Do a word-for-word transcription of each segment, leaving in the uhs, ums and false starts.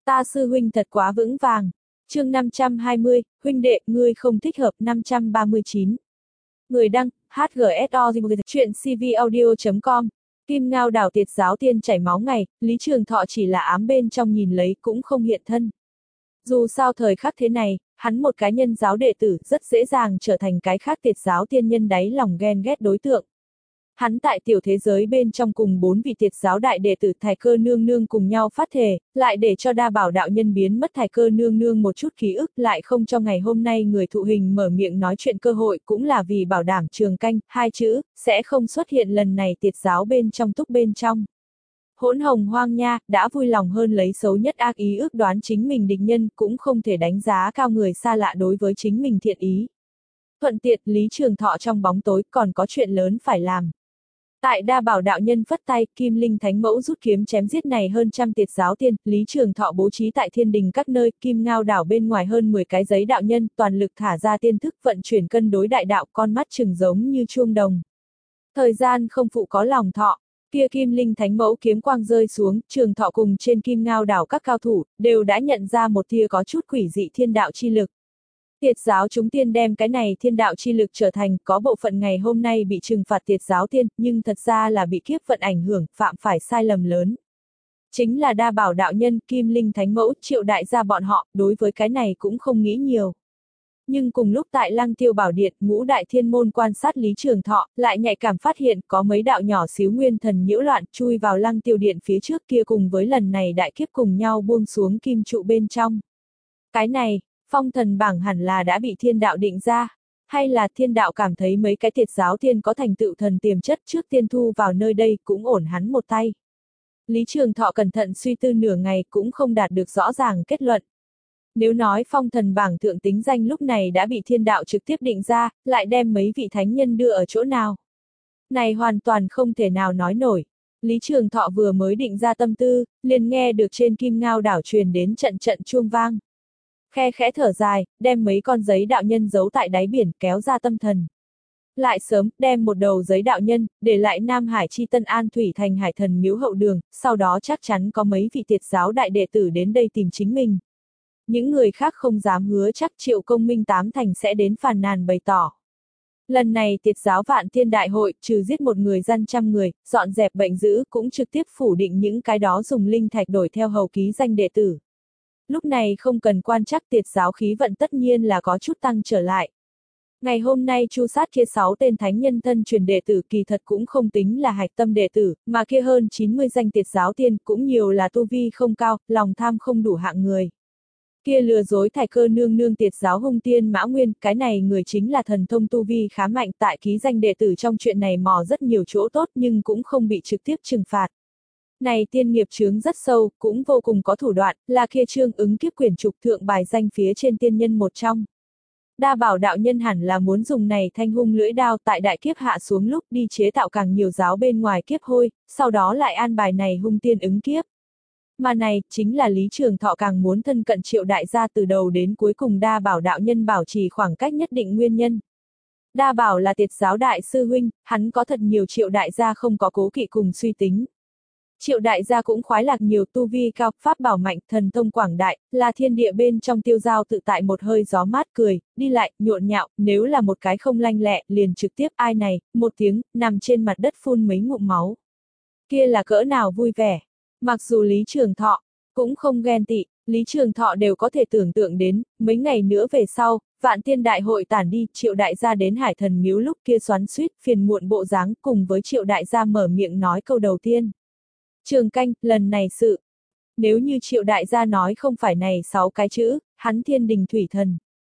Ta sư huynh thật quá vững vàng. Chương năm trăm hai mươi, huynh đệ, ngươi không thích hợp. Năm trăm ba mươi chín. Người đăng, hát giê ét o, chuyện cvaudio chấm com. Kim Ngao đảo tiệt giáo tiên chảy máu ngày, Lý Trường Thọ chỉ là ám bên trong nhìn lấy cũng không hiện thân. Dù sao thời khắc thế này, hắn một cá nhân giáo đệ tử rất dễ dàng trở thành cái khác tiệt giáo tiên nhân đáy lòng ghen ghét đối tượng. Hắn tại tiểu thế giới bên trong cùng bốn vị tiệt giáo đại đệ tử Thái Cơ Nương Nương cùng nhau phát thề, lại để cho Đa Bảo đạo nhân biến mất Thái Cơ Nương Nương một chút ký ức, lại không cho ngày hôm nay người thụ hình mở miệng nói chuyện cơ hội, cũng là vì bảo đảm trường canh, hai chữ, sẽ không xuất hiện lần này tiệt giáo bên trong túc bên trong. Hỗn Hồng Hoang nha, đã vui lòng hơn lấy xấu nhất ác ý ước đoán chính mình địch nhân, cũng không thể đánh giá cao người xa lạ đối với chính mình thiện ý. Thuận tiện, Lý Trường Thọ trong bóng tối còn có chuyện lớn phải làm. Tại Đa Bảo đạo nhân phất tay, Kim Linh Thánh Mẫu rút kiếm chém giết này hơn trăm tiệt giáo tiên, Lý Trường Thọ bố trí tại thiên đình các nơi, Kim Ngao đảo bên ngoài hơn mười cái giấy đạo nhân, toàn lực thả ra tiên thức vận chuyển cân đối đại đạo, con mắt trừng giống như chuông đồng. Thời gian không phụ có lòng thọ, kia Kim Linh Thánh Mẫu kiếm quang rơi xuống, Trường Thọ cùng trên Kim Ngao đảo các cao thủ, đều đã nhận ra một tia có chút quỷ dị thiên đạo chi lực. Tiệt giáo chúng tiên đem cái này thiên đạo chi lực trở thành, có bộ phận ngày hôm nay bị trừng phạt tiệt giáo tiên, nhưng thật ra là bị kiếp vận ảnh hưởng, phạm phải sai lầm lớn. Chính là Đa Bảo đạo nhân, Kim Linh Thánh Mẫu, Triệu đại gia bọn họ, đối với cái này cũng không nghĩ nhiều. Nhưng cùng lúc tại Lăng Tiêu Bảo Điện, Ngũ Đại Thiên Môn quan sát Lý Trường Thọ, lại nhạy cảm phát hiện có mấy đạo nhỏ xíu nguyên thần nhiễu loạn, chui vào Lăng Tiêu Điện phía trước kia cùng với lần này đại kiếp cùng nhau buông xuống kim trụ bên trong. Cái này, phong thần bảng hẳn là đã bị thiên đạo định ra, hay là thiên đạo cảm thấy mấy cái tiệt giáo tiên có thành tựu thần tiềm chất trước tiên thu vào nơi đây cũng ổn hắn một tay. Lý Trường Thọ cẩn thận suy tư nửa ngày cũng không đạt được rõ ràng kết luận. Nếu nói phong thần bảng thượng tính danh lúc này đã bị thiên đạo trực tiếp định ra, lại đem mấy vị thánh nhân đưa ở chỗ nào? Này hoàn toàn không thể nào nói nổi. Lý Trường Thọ vừa mới định ra tâm tư, liền nghe được trên Kim Ngao đảo truyền đến trận trận chuông vang. Khe khẽ thở dài, đem mấy con giấy đạo nhân giấu tại đáy biển, kéo ra tâm thần. Lại sớm, đem một đầu giấy đạo nhân, để lại Nam Hải chi Tân An Thủy thành Hải Thần miếu hậu đường, sau đó chắc chắn có mấy vị tiệt giáo đại đệ tử đến đây tìm chính mình. Những người khác không dám hứa chắc Triệu Công Minh tám thành sẽ đến phàn nàn bày tỏ. Lần này tiệt giáo Vạn Thiên Đại hội, trừ giết một người gian trăm người, dọn dẹp bệnh dữ, cũng trực tiếp phủ định những cái đó dùng linh thạch đổi theo hầu ký danh đệ tử. Lúc này không cần quan trắc tiệt giáo khí vận tất nhiên là có chút tăng trở lại. Ngày hôm nay chu sát kia sáu tên thánh nhân thân truyền đệ tử kỳ thật cũng không tính là hạch tâm đệ tử, mà kia hơn chín mươi danh tiệt giáo tiên cũng nhiều là tu vi không cao, lòng tham không đủ hạng người. Kia lừa dối Thái Cơ Nương Nương tiệt giáo hung tiên Mã Nguyên, cái này người chính là thần thông tu vi khá mạnh, tại ký danh đệ tử trong chuyện này mò rất nhiều chỗ tốt nhưng cũng không bị trực tiếp trừng phạt. Này tiên nghiệp chướng rất sâu, cũng vô cùng có thủ đoạn, là kia trương ứng kiếp quyển trục thượng bài danh phía trên tiên nhân một trong. Đa Bảo đạo nhân hẳn là muốn dùng này thanh hung lưỡi đao tại đại kiếp hạ xuống lúc đi chế tạo càng nhiều giáo bên ngoài kiếp hôi, sau đó lại an bài này hung tiên ứng kiếp. Mà này, chính là Lý Trường Thọ càng muốn thân cận Triệu đại gia từ đầu đến cuối cùng Đa Bảo đạo nhân bảo trì khoảng cách nhất định nguyên nhân. Đa Bảo là tiệt giáo đại sư huynh, hắn có thật nhiều Triệu đại gia không có cố kỵ cùng suy tính. Triệu đại gia cũng khoái lạc nhiều tu vi cao, pháp bảo mạnh, thần thông quảng đại, là thiên địa bên trong tiêu giao tự tại một hơi gió mát cười, đi lại, nhộn nhạo, nếu là một cái không lanh lẹ, liền trực tiếp ai này, một tiếng, nằm trên mặt đất phun mấy ngụm máu. Kia là cỡ nào vui vẻ. Mặc dù Lý Trường Thọ cũng không ghen tị, Lý Trường Thọ đều có thể tưởng tượng đến, mấy ngày nữa về sau, Vạn Tiên Đại hội tản đi, Triệu đại gia đến Hải Thần miếu lúc kia xoắn xuýt phiền muộn bộ dáng, cùng với Triệu đại gia mở miệng nói câu đầu tiên. Trường canh, lần này sự. Nếu như Triệu đại gia nói không phải này sáu cái chữ, hắn thiên đình thủy thần.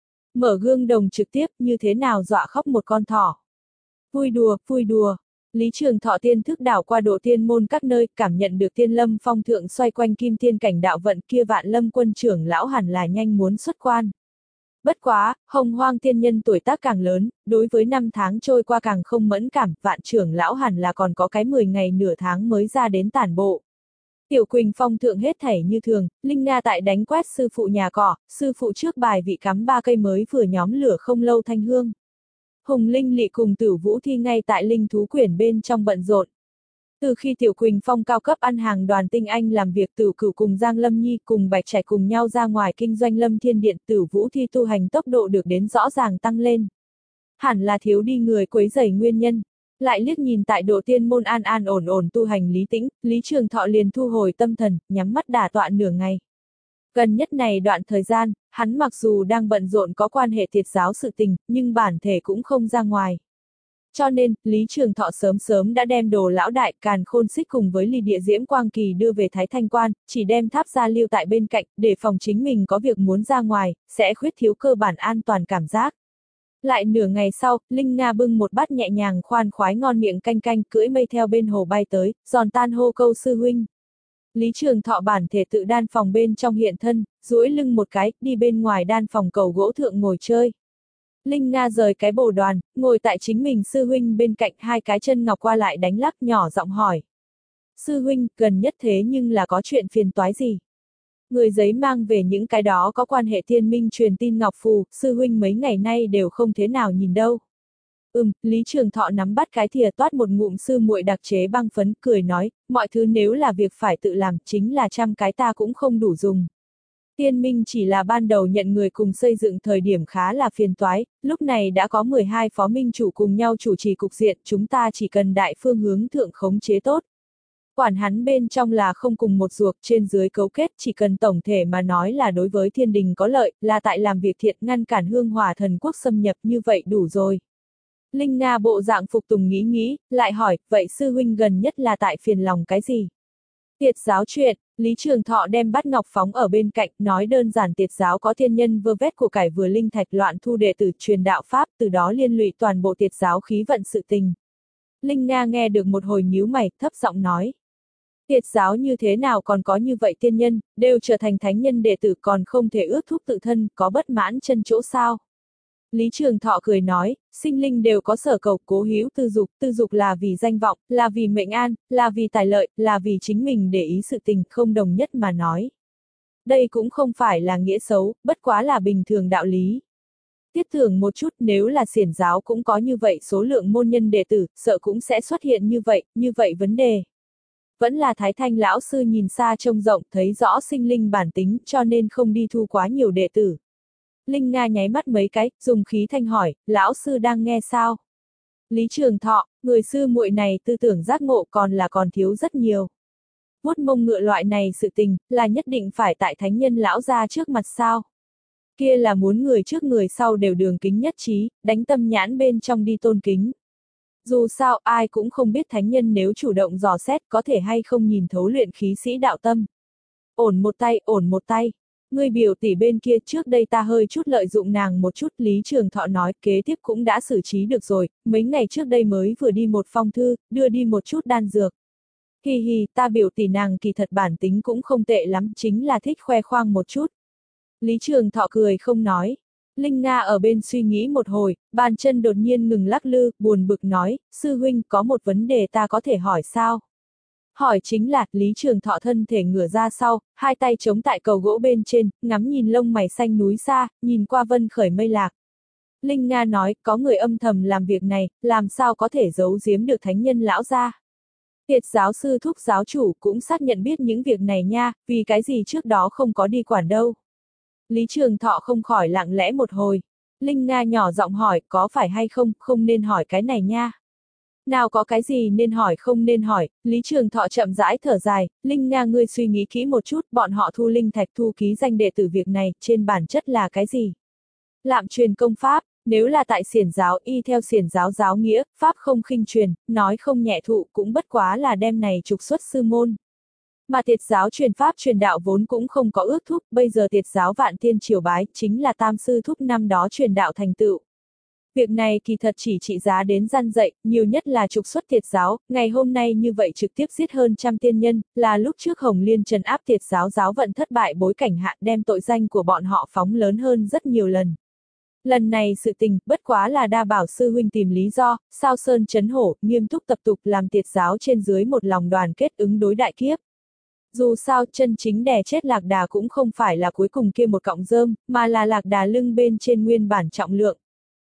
Mở gương đồng trực tiếp như thế nào dọa khóc một con thỏ. Vui đùa, vui đùa. Lý Trường Thọ tiên thức đảo qua độ tiên môn các nơi, cảm nhận được tiên lâm phong thượng xoay quanh kim thiên cảnh đạo vận kia Vạn Lâm quân trưởng lão hẳn là nhanh muốn xuất quan. Bất quá, Hồng Hoang tiên nhân tuổi tác càng lớn, đối với năm tháng trôi qua càng không mẫn cảm, Vạn trưởng lão hẳn là còn có cái mười ngày nửa tháng mới ra đến tản bộ. Tiểu Quỳnh phong thượng hết thảy như thường, Linh Nga tại đánh quét sư phụ nhà cỏ, sư phụ trước bài vị cắm ba cây mới vừa nhóm lửa không lâu thanh hương. Hùng Linh Lị cùng Tử Vũ Thi ngay tại linh thú quyển bên trong bận rộn. Từ khi Tiểu Quỳnh Phong cao cấp ăn hàng đoàn tinh anh làm việc, Tử Cửu cùng Giang Lâm Nhi cùng Bạch Trạch cùng nhau ra ngoài kinh doanh Lâm Thiên Điện, Tử Vũ Thi tu hành tốc độ được đến rõ ràng tăng lên. Hẳn là thiếu đi người quấy rầy nguyên nhân. Lại liếc nhìn tại độ tiên môn an an ổn ổn tu hành Lý Tĩnh, Lý Trường Thọ liền thu hồi tâm thần, nhắm mắt đả tọa nửa ngày. Gần nhất này đoạn thời gian, hắn mặc dù đang bận rộn có quan hệ tiệt giáo sự tình, nhưng bản thể cũng không ra ngoài. Cho nên, Lý Trường Thọ sớm sớm đã đem Đồ lão đại Càn Khôn Xích cùng với Ly Địa Diễm Quang Kỳ đưa về Thái Thanh Quan, chỉ đem tháp gia lưu tại bên cạnh, để phòng chính mình có việc muốn ra ngoài, sẽ khuyết thiếu cơ bản an toàn cảm giác. Lại nửa ngày sau, Linh Nga bưng một bát nhẹ nhàng khoan khoái ngon miệng canh canh cưỡi mây theo bên hồ bay tới, giòn tan hô câu sư huynh. Lý Trường Thọ bản thể tự đan phòng bên trong hiện thân, duỗi lưng một cái, đi bên ngoài đan phòng cầu gỗ thượng ngồi chơi. Linh Nga rời cái bồ đoàn, ngồi tại chính mình sư huynh bên cạnh, hai cái chân ngọc qua lại đánh lắc, nhỏ giọng hỏi. Sư huynh, gần nhất thế nhưng là có chuyện phiền toái gì? Người giấy mang về những cái đó có quan hệ thiên minh truyền tin ngọc phù, sư huynh mấy ngày nay đều không thế nào nhìn đâu. Ừm, Lý Trường Thọ nắm bắt cái thìa toát một ngụm sư muội đặc chế băng phấn, cười nói, mọi thứ nếu là việc phải tự làm, chính là trăm cái ta cũng không đủ dùng. Tiên minh chỉ là ban đầu nhận người cùng xây dựng thời điểm khá là phiền toái, lúc này đã có mười hai phó minh chủ cùng nhau chủ trì cục diện, chúng ta chỉ cần đại phương hướng thượng khống chế tốt. Quản hắn bên trong là không cùng một ruột, trên dưới cấu kết, chỉ cần tổng thể mà nói là đối với thiên đình có lợi, là tại làm việc thiện, ngăn cản hương hỏa thần quốc xâm nhập, như vậy đủ rồi. Linh Nga bộ dạng phục tùng nghĩ nghĩ, lại hỏi, vậy sư huynh gần nhất là tại phiền lòng cái gì? Tiệt giáo chuyện, Lý Trường Thọ đem bát ngọc phóng ở bên cạnh, nói đơn giản tiệt giáo có thiên nhân vơ vét của cải vừa linh thạch loạn thu đệ tử truyền đạo pháp, từ đó liên lụy toàn bộ tiệt giáo khí vận sự tình. Linh Nga nghe được một hồi nhíu mày, thấp giọng nói. Tiệt giáo như thế nào còn có như vậy tiên nhân, đều trở thành thánh nhân đệ tử còn không thể ước thúc tự thân, có bất mãn chân chỗ sao? Lý Trường Thọ cười nói, sinh linh đều có sở cầu, cố hữu tư dục, tư dục là vì danh vọng, là vì mệnh an, là vì tài lợi, là vì chính mình để ý sự tình, không đồng nhất mà nói. Đây cũng không phải là nghĩa xấu, bất quá là bình thường đạo lý. Tiết tưởng một chút, nếu là xiển giáo cũng có như vậy số lượng môn nhân đệ tử, sợ cũng sẽ xuất hiện như vậy, như vậy vấn đề. Vẫn là Thái Thanh lão sư nhìn xa trông rộng, thấy rõ sinh linh bản tính, cho nên không đi thu quá nhiều đệ tử. Linh Nga nháy mắt mấy cái, dùng khí thanh hỏi, lão sư đang nghe sao? Lý Trường Thọ, người sư muội này tư tưởng giác ngộ còn là còn thiếu rất nhiều. Vuốt mông ngựa loại này sự tình, là nhất định phải tại thánh nhân lão ra trước mặt sao? Kia là muốn người trước người sau đều đường kính nhất trí, đánh tâm nhãn bên trong đi tôn kính. Dù sao, ai cũng không biết thánh nhân nếu chủ động dò xét có thể hay không nhìn thấu luyện khí sĩ đạo tâm. Ổn một tay, ổn một tay. Người biểu tỷ bên kia trước đây ta hơi chút lợi dụng nàng một chút, Lý Trường Thọ nói, kế tiếp cũng đã xử trí được rồi, mấy ngày trước đây mới vừa đi một phong thư, đưa đi một chút đan dược. Hi hi, ta biểu tỷ nàng kỳ thật bản tính cũng không tệ lắm, chính là thích khoe khoang một chút. Lý Trường Thọ cười không nói. Linh Nga ở bên suy nghĩ một hồi, bàn chân đột nhiên ngừng lắc lư, buồn bực nói, sư huynh có một vấn đề ta có thể hỏi sao? Hỏi chính là, Lý Trường Thọ thân thể ngửa ra sau, hai tay chống tại cầu gỗ bên trên, ngắm nhìn lông mày xanh núi xa, nhìn qua vân khởi mây lạc. Linh Nga nói, có người âm thầm làm việc này, làm sao có thể giấu giếm được thánh nhân lão gia? Tiệt giáo sư thúc giáo chủ cũng xác nhận biết những việc này nha, vì cái gì trước đó không có đi quản đâu. Lý Trường Thọ không khỏi lặng lẽ một hồi. Linh Nga nhỏ giọng hỏi, có phải hay không, không nên hỏi cái này nha. Nào có cái gì nên hỏi không nên hỏi, Lý Trường Thọ chậm rãi thở dài, Linh Nga ngươi suy nghĩ kỹ một chút, bọn họ thu linh thạch thu ký danh đệ tử việc này, trên bản chất là cái gì? Lạm truyền công pháp, nếu là tại xiển giáo y theo xiển giáo giáo nghĩa, pháp không khinh truyền, nói không nhẹ thụ cũng bất quá là đem này trục xuất sư môn. Mà tiệt giáo truyền pháp truyền đạo vốn cũng không có ước thúc, bây giờ tiệt giáo vạn tiên triều bái, chính là tam sư thúc năm đó truyền đạo thành tựu. Việc này kỳ thật chỉ trị giá đến gian dạy, nhiều nhất là trục xuất tiệt giáo, ngày hôm nay như vậy trực tiếp giết hơn trăm tiên nhân, là lúc trước Hồng Liên trấn áp tiệt giáo giáo vận thất bại bối cảnh hạ đem tội danh của bọn họ phóng lớn hơn rất nhiều lần. Lần này sự tình, bất quá là đa bảo sư huynh tìm lý do, sao sơn chấn hổ, nghiêm túc tập tục làm tiệt giáo trên dưới một lòng đoàn kết ứng đối đại kiếp. Dù sao chân chính đè chết lạc đà cũng không phải là cuối cùng kia một cọng rơm, mà là lạc đà lưng bên trên nguyên bản trọng lượng.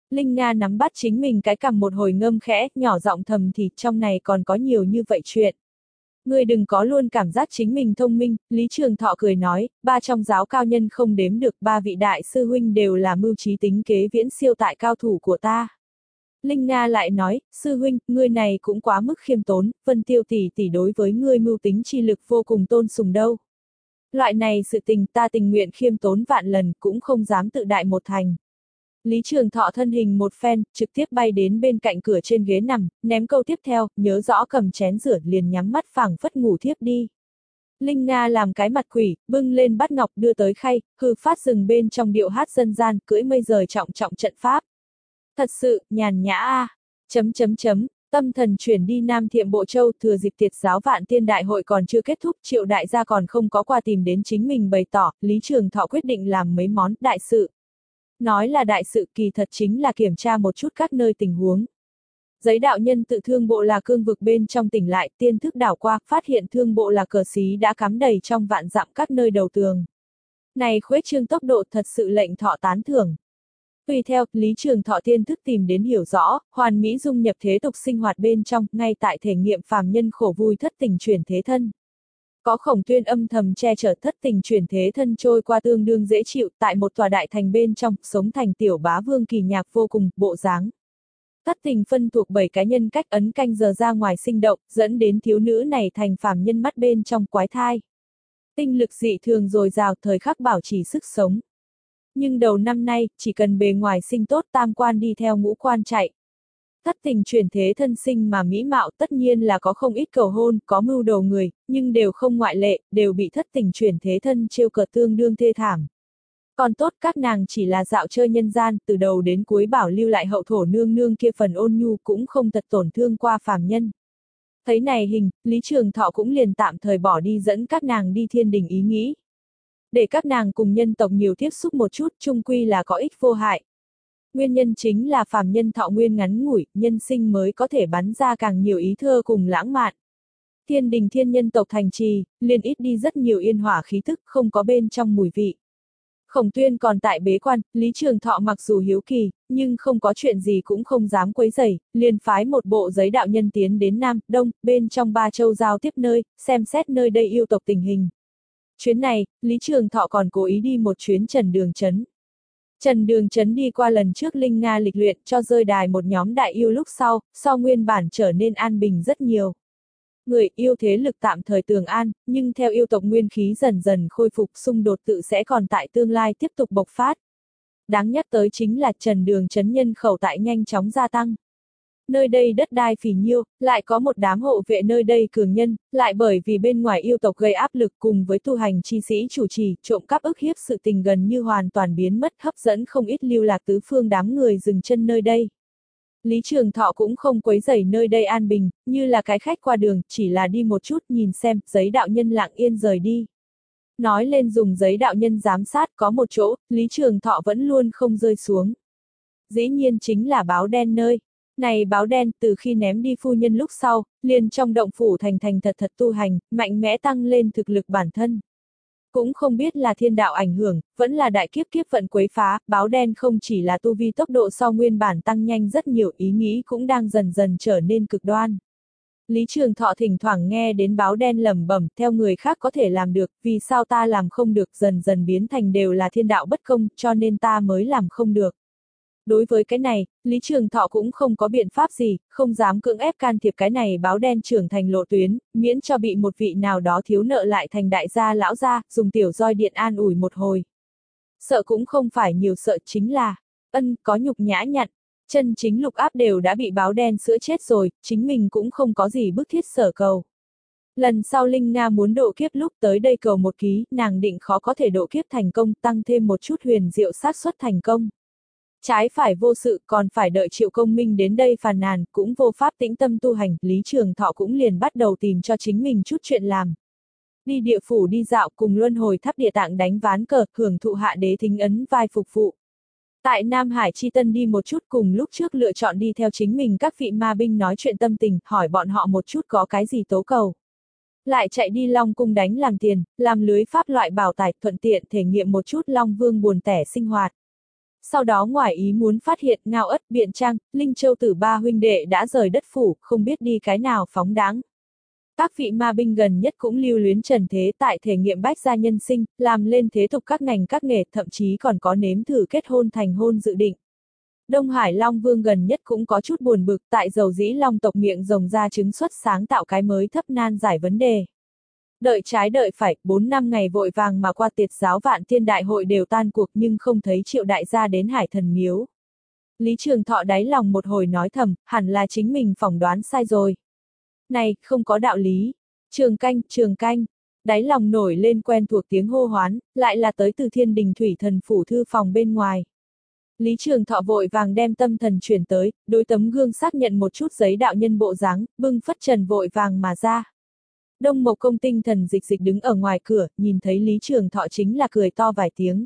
Linh Nga nắm bắt chính mình cái cằm một hồi ngâm khẽ, nhỏ giọng thầm thì trong này còn có nhiều như vậy chuyện. Ngươi đừng có luôn cảm giác chính mình thông minh, Lý Trường Thọ cười nói, ba trong giáo cao nhân không đếm được, ba vị đại sư huynh đều là mưu trí tính kế viễn siêu tại cao thủ của ta. Linh Nga lại nói, sư huynh, ngươi này cũng quá mức khiêm tốn, Vân Tiêu tỷ tỷ đối với ngươi mưu tính chi lực vô cùng tôn sùng đâu. Loại này sự tình ta tình nguyện khiêm tốn vạn lần cũng không dám tự đại một thành. Lý Trường Thọ thân hình một phen, trực tiếp bay đến bên cạnh cửa trên ghế nằm, ném câu tiếp theo, nhớ rõ cầm chén rửa liền nhắm mắt phảng phất ngủ thiếp đi. Linh Nga làm cái mặt quỷ, bưng lên bát ngọc đưa tới khay, hư phát rừng bên trong điệu hát dân gian, cưỡi mây rời trọng trọng trận pháp. Thật sự, nhàn nhã a. À. Chấm chấm chấm, tâm thần chuyển đi Nam Thiệm Bộ Châu, thừa dịp tiệt giáo Vạn Tiên Đại hội còn chưa kết thúc, Triệu đại gia còn không có qua tìm đến chính mình bày tỏ, Lý Trường Thọ quyết định làm mấy món đại sự. Nói là đại sự kỳ thật chính là kiểm tra một chút các nơi tình huống. Giấy đạo nhân tự thương bộ là cương vực bên trong tỉnh lại, tiên thức đảo qua, phát hiện thương bộ là cờ xí đã cắm đầy trong vạn dặm các nơi đầu tường. Này khuếch trương tốc độ thật sự lệnh Thọ tán thưởng. Tùy theo, Lý Trường Thọ tiên thức tìm đến hiểu rõ, hoàn mỹ dung nhập thế tục sinh hoạt bên trong, ngay tại thể nghiệm phàm nhân khổ vui thất tình chuyển thế thân. Có Khổng Tuyên âm thầm che chở thất tình chuyển thế thân trôi qua tương đương dễ chịu, tại một tòa đại thành bên trong, sống thành tiểu bá vương kỳ nhạc vô cùng, bộ dáng. Thất tình phân thuộc bảy cái nhân cách ấn canh giờ ra ngoài sinh động, dẫn đến thiếu nữ này thành phàm nhân mắt bên trong quái thai. Tinh lực dị thường dồi dào, thời khắc bảo trì sức sống. Nhưng đầu năm nay, chỉ cần bề ngoài sinh tốt tam quan đi theo ngũ quan chạy. Thất tình chuyển thế thân sinh mà mỹ mạo tất nhiên là có không ít cầu hôn, có mưu đồ người, nhưng đều không ngoại lệ, đều bị thất tình chuyển thế thân trêu cợt tương đương thê thảm. Còn tốt các nàng chỉ là dạo chơi nhân gian, từ đầu đến cuối bảo lưu lại hậu thổ nương nương kia phần ôn nhu cũng không tật tổn thương qua phàm nhân. Thấy này hình, Lý Trường Thọ cũng liền tạm thời bỏ đi dẫn các nàng đi thiên đình ý nghĩ. Để các nàng cùng nhân tộc nhiều tiếp xúc một chút, chung quy là có ích vô hại. Nguyên nhân chính là phàm nhân thọ nguyên ngắn ngủi, nhân sinh mới có thể bắn ra càng nhiều ý thơ cùng lãng mạn. Thiên đình thiên nhân tộc thành trì, liền ít đi rất nhiều yên hỏa khí thức, không có bên trong mùi vị. Khổng Tuyên còn tại bế quan, Lý Trường Thọ mặc dù hiếu kỳ, nhưng không có chuyện gì cũng không dám quấy rầy, liền phái một bộ giấy đạo nhân tiến đến Nam, Đông, bên trong ba châu giao tiếp nơi, xem xét nơi đây yêu tộc tình hình. Chuyến này, Lý Trường Thọ còn cố ý đi một chuyến Trần Đường Trấn. Trần Đường Trấn đi qua lần trước Linh Nga lịch luyện cho rơi đài một nhóm đại yêu lúc sau, sau nguyên bản trở nên an bình rất nhiều. Người yêu thế lực tạm thời tường an, nhưng theo yêu tộc nguyên khí dần dần khôi phục xung đột tự sẽ còn tại tương lai tiếp tục bộc phát. Đáng nhắc tới chính là Trần Đường Trấn nhân khẩu tại nhanh chóng gia tăng. Nơi đây đất đai phì nhiêu, lại có một đám hộ vệ nơi đây cường nhân, lại bởi vì bên ngoài yêu tộc gây áp lực cùng với tu hành chi sĩ chủ trì, trộm cắp ức hiếp sự tình gần như hoàn toàn biến mất, hấp dẫn không ít lưu lạc tứ phương đám người dừng chân nơi đây. Lý Trường Thọ cũng không quấy rầy nơi đây an bình, như là cái khách qua đường, chỉ là đi một chút nhìn xem, giấy đạo nhân lặng yên rời đi. Nói lên dùng giấy đạo nhân giám sát có một chỗ, Lý Trường Thọ vẫn luôn không rơi xuống. Dĩ nhiên chính là báo đen nơi. Này báo đen từ khi ném đi phu nhân lúc sau, liền trong động phủ thành thành thật thật tu hành, mạnh mẽ tăng lên thực lực bản thân. Cũng không biết là thiên đạo ảnh hưởng, vẫn là đại kiếp kiếp vận quấy phá, báo đen không chỉ là tu vi tốc độ sau nguyên bản tăng nhanh rất nhiều, ý nghĩ cũng đang dần dần trở nên cực đoan. Lý Trường Thọ thỉnh thoảng nghe đến báo đen lẩm bẩm, theo người khác có thể làm được, vì sao ta làm không được, dần dần biến thành đều là thiên đạo bất công, cho nên ta mới làm không được. Đối với cái này, Lý Trường Thọ cũng không có biện pháp gì, không dám cưỡng ép can thiệp cái này báo đen trưởng thành lộ tuyến, miễn cho bị một vị nào đó thiếu nợ lại thành đại gia lão gia, dùng tiểu roi điện an ủi một hồi. Sợ cũng không phải nhiều, sợ chính là, ân, có nhục nhã nhặn, chân chính lục áp đều đã bị báo đen sữa chết rồi, chính mình cũng không có gì bức thiết sở cầu. Lần sau Linh Nga muốn độ kiếp lúc tới đây cầu một ký, nàng định khó có thể độ kiếp thành công, tăng thêm một chút huyền diệu xác suất thành công. Trái phải vô sự, còn phải đợi Triệu Công Minh đến đây phàn nàn, cũng vô pháp tĩnh tâm tu hành, Lý Trường Thọ cũng liền bắt đầu tìm cho chính mình chút chuyện làm. Đi địa phủ đi dạo cùng luân hồi tháp địa tạng đánh ván cờ, hưởng thụ hạ đế thính ấn vai phục vụ. Tại Nam Hải Chi Tân đi một chút, cùng lúc trước lựa chọn đi theo chính mình các vị ma binh nói chuyện tâm tình, hỏi bọn họ một chút có cái gì tố cầu. Lại chạy đi Long Cung đánh làm tiền, làm lưới pháp loại bảo tài, thuận tiện thể nghiệm một chút Long Vương buồn tẻ sinh hoạt. Sau đó ngoài ý muốn phát hiện Ngao Ất, Biện Trang, Linh Châu Tử ba huynh đệ đã rời đất phủ, không biết đi cái nào phóng đáng. Các vị ma binh gần nhất cũng lưu luyến trần thế tại thể nghiệm bách gia nhân sinh, làm lên thế tục các ngành các nghề, thậm chí còn có nếm thử kết hôn thành hôn dự định. Đông Hải Long Vương gần nhất cũng có chút buồn bực, tại dầu dĩ Long tộc miệng rồng ra trứng xuất sáng tạo cái mới thấp nan giải vấn đề. Đợi trái đợi phải, bốn năm ngày vội vàng mà qua tiệt giáo vạn thiên đại hội đều tan cuộc nhưng không thấy Triệu đại gia đến Hải Thần Miếu. Lý Trường Thọ đáy lòng một hồi nói thầm, hẳn là chính mình phỏng đoán sai rồi. Này, không có đạo lý. Trường canh, trường canh. Đáy lòng nổi lên quen thuộc tiếng hô hoán, lại là tới từ Thiên Đình Thủy Thần phủ thư phòng bên ngoài. Lý Trường Thọ vội vàng đem tâm thần chuyển tới, đối tấm gương xác nhận một chút giấy đạo nhân bộ dáng, bưng phất trần vội vàng mà ra. Đông Mộc Công tinh thần dịch dịch đứng ở ngoài cửa, nhìn thấy Lý Trường Thọ chính là cười to vài tiếng.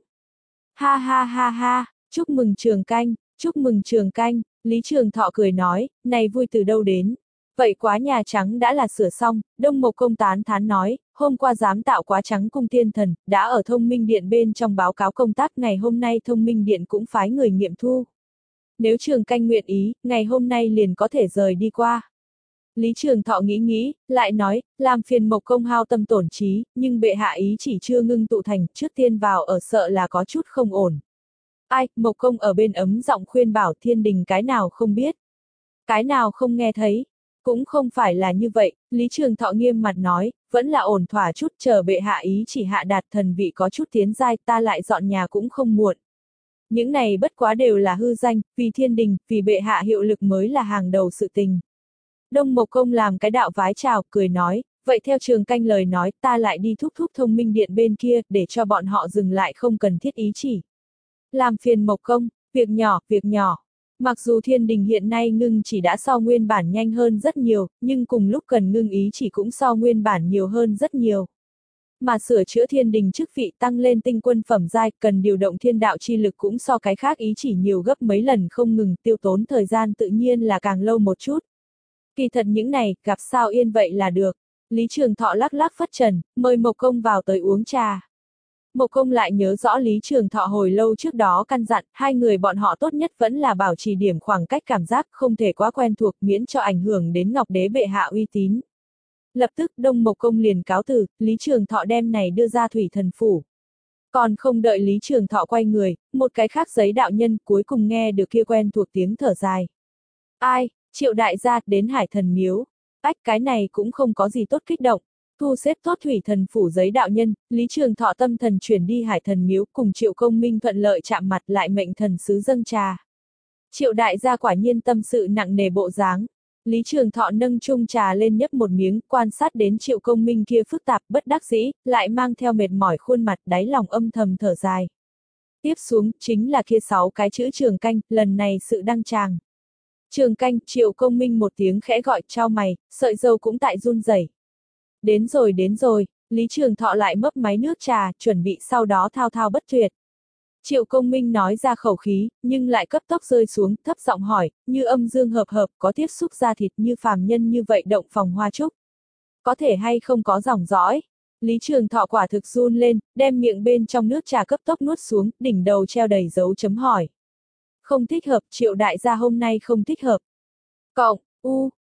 Ha ha ha ha, chúc mừng Trường canh, chúc mừng Trường canh, Lý Trường Thọ cười nói, này vui từ đâu đến. Vậy quá Nhà Trắng đã là sửa xong, Đông Mộc Công tán thán nói, hôm qua giám tạo quá Trắng cung tiên thần, đã ở Thông Minh Điện bên trong báo cáo công tác, ngày hôm nay Thông Minh Điện cũng phái người nghiệm thu. Nếu Trường canh nguyện ý, ngày hôm nay liền có thể rời đi qua. Lý Trường Thọ nghĩ nghĩ, lại nói, làm phiền Mộc Công hao tâm tổn trí, nhưng bệ hạ ý chỉ chưa ngưng tụ thành, trước tiên vào ở sợ là có chút không ổn. Ai, Mộc Công ở bên ấm giọng khuyên bảo Thiên Đình cái nào không biết. Cái nào không nghe thấy. Cũng không phải là như vậy, Lý Trường Thọ nghiêm mặt nói, vẫn là ổn thỏa chút, chờ bệ hạ ý chỉ hạ đạt thần vị có chút tiến giai, ta lại dọn nhà cũng không muộn. Những này bất quá đều là hư danh, vì Thiên Đình, vì bệ hạ hiệu lực mới là hàng đầu sự tình. Đông Mộc Công làm cái đạo vái chào, cười nói, vậy theo Trường canh lời nói, ta lại đi thúc thúc Thông Minh Điện bên kia, để cho bọn họ dừng lại không cần thiết ý chỉ. Làm phiền Mộc Công, việc nhỏ, việc nhỏ. Mặc dù Thiên Đình hiện nay ngưng chỉ đã so nguyên bản nhanh hơn rất nhiều, nhưng cùng lúc cần ngưng ý chỉ cũng so nguyên bản nhiều hơn rất nhiều. Mà sửa chữa Thiên Đình chức vị tăng lên tinh quân phẩm giai, cần điều động thiên đạo chi lực cũng so cái khác ý chỉ nhiều gấp mấy lần không ngừng, tiêu tốn thời gian tự nhiên là càng lâu một chút. Kỳ thật những này, gặp sao yên vậy là được. Lý Trường Thọ lắc lắc phất trần, mời Mộc Công vào tới uống trà. Mộc Công lại nhớ rõ Lý Trường Thọ hồi lâu trước đó căn dặn, hai người bọn họ tốt nhất vẫn là bảo trì điểm khoảng cách cảm giác, không thể quá quen thuộc miễn cho ảnh hưởng đến Ngọc Đế bệ hạ uy tín. Lập tức Đông Mộc Công liền cáo từ, Lý Trường Thọ đem này đưa ra Thủy Thần phủ. Còn không đợi Lý Trường Thọ quay người, một cái khác giấy đạo nhân cuối cùng nghe được kia quen thuộc tiếng thở dài. Ai, Triệu đại gia đến Hải Thần Miếu. Ách, cái này cũng không có gì tốt kích động. Thu xếp tốt Thủy Thần phủ giấy đạo nhân, Lý Trường Thọ tâm thần chuyển đi Hải Thần Miếu, cùng Triệu Công Minh thuận lợi chạm mặt lại mệnh thần sứ dâng trà. Triệu đại gia quả nhiên tâm sự nặng nề bộ dáng. Lý Trường Thọ nâng chung trà lên nhấp một miếng, quan sát đến Triệu Công Minh kia phức tạp bất đắc dĩ, lại mang theo mệt mỏi khuôn mặt, đáy lòng âm thầm thở dài. Tiếp xuống, chính là kia sáu cái chữ Trường canh, lần này sự đăng tràng. Trường canh, Triệu Công Minh một tiếng khẽ gọi, trao mày, sợi dâu cũng tại run rẩy. Đến rồi đến rồi, Lý Trường Thọ lại mấp máy nước trà, chuẩn bị sau đó thao thao bất tuyệt. Triệu Công Minh nói ra khẩu khí, nhưng lại cấp tốc rơi xuống, thấp giọng hỏi, như âm dương hợp hợp, có tiếp xúc da thịt như phàm nhân như vậy động phòng hoa trúc. Có thể hay không có dòng dõi? Lý Trường Thọ quả thực run lên, đem miệng bên trong nước trà cấp tốc nuốt xuống, đỉnh đầu treo đầy dấu chấm hỏi. Không thích hợp, Triệu đại gia hôm nay không thích hợp. Cộng, u,